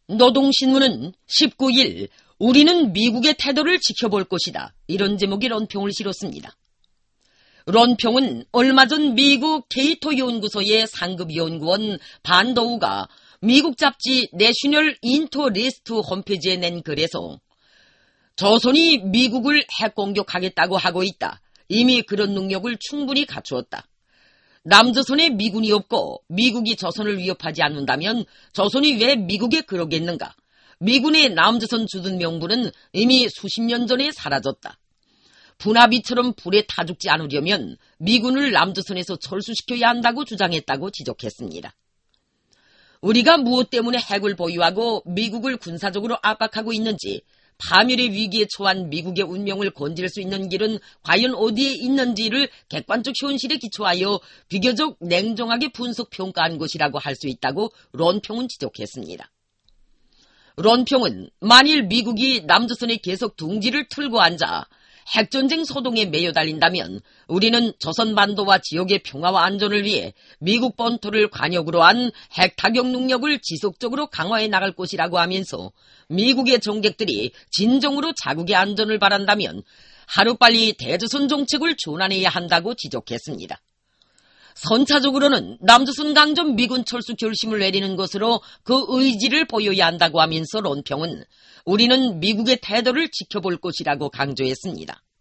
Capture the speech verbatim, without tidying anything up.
노동신문은 십구 일 우리는 미국의 태도를 지켜볼 것이다, 이런 제목의 론평을 실었습니다. 론평은 얼마 전 미국 케이토 연구소의 상급연구원 반도우가 미국 잡지 내셔널 인터리스트 홈페이지에 낸 글에서 조선이 미국을 핵공격하겠다고 하고 있다. 이미 그런 능력을 충분히 갖추었다. 남조선에 미군이 없고 미국이 조선을 위협하지 않는다면 조선이 왜 미국에 그러겠는가? 미군의 남조선 주둔 명분은 이미 수십 년 전에 사라졌다. 분화비처럼 불에 타 죽지 않으려면 미군을 남조선에서 철수시켜야 한다고 주장했다고 지적했습니다. 우리가 무엇 때문에 핵을 보유하고 미국을 군사적으로 압박하고 있는지, 파멸의 위기에 처한 미국의 운명을 건질 수 있는 길은 과연 어디에 있는지를 객관적 현실에 기초하여 비교적 냉정하게 분석 평가한 것이라고 할 수 있다고 론평은 지적했습니다. 론평은 만일 미국이 남조선에 계속 둥지를 틀고 앉아 핵전쟁 소동에 매여 달린다면 우리는 조선반도와 지역의 평화와 안전을 위해 미국 본토를 관역으로 한 핵타격 능력을 지속적으로 강화해 나갈 것이라고 하면서 미국의 정객들이 진정으로 자국의 안전을 바란다면 하루빨리 대조선 정책을 전환해야 한다고 지적했습니다. 선차적으로는 남조선 강점 미군 철수 결심을 내리는 것으로 그 의지를 보여야 한다고 하면서 론평은 우리는 미국의 태도를 지켜볼 것이라고 강조했습니다.